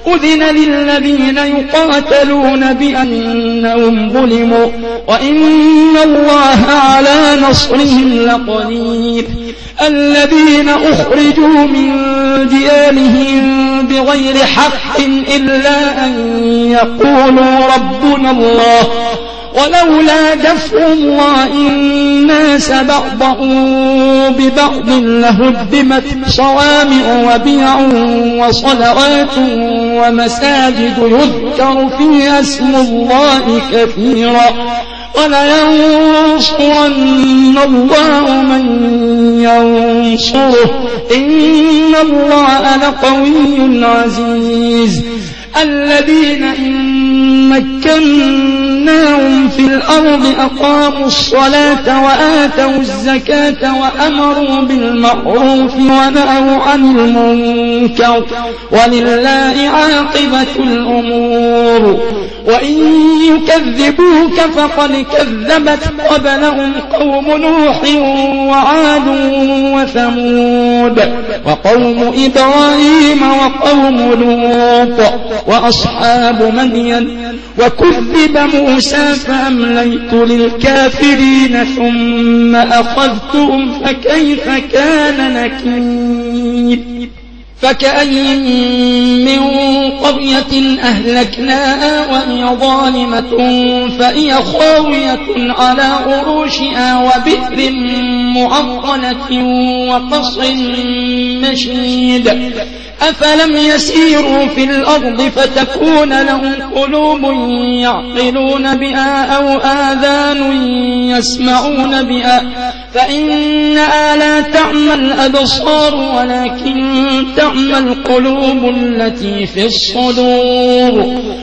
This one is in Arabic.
أذن للذين يقاتلون بأنهم ظلموا وإن الله على نصرهم لقدير الذين أخرجوا من ديارهم بغير حق إلا أن يقولوا ربنا الله ولولا دفع الله الناس بعضهم ببعض لهدمت صوامع وبيع وصلوات ومساجد يذكر فيها اسم الله كثيرا ولينصرن الله من ينصره إن الله لقوي عزيز الذين إن مكناهم في الأرض أقاموا الصلاة وآتوا الزكاة وأمروا بالمعروف ونهوا عن المنكر ولله عاقبة الأمور وإن يكذبوك فقد كذبت قبلهم قوم نوح وعاد وثمود وقوم إبراهيم وقوم لوط وأصحاب مدين وكذب موسى فأمليت للكافرين ثم أخذتهم فكيف كان نكير فكأين من قرية أهلكناها وهي ظالمة فهي خاوية على عروشها وبئر معطلة وقصر مشيد أفلم يسيروا في الأرض فتكون لهم قلوب يعقلون بها أو آذان يسمعون بها فإنها لا تعمى الأبصار ولكن تعمى القلوب التي في الصدور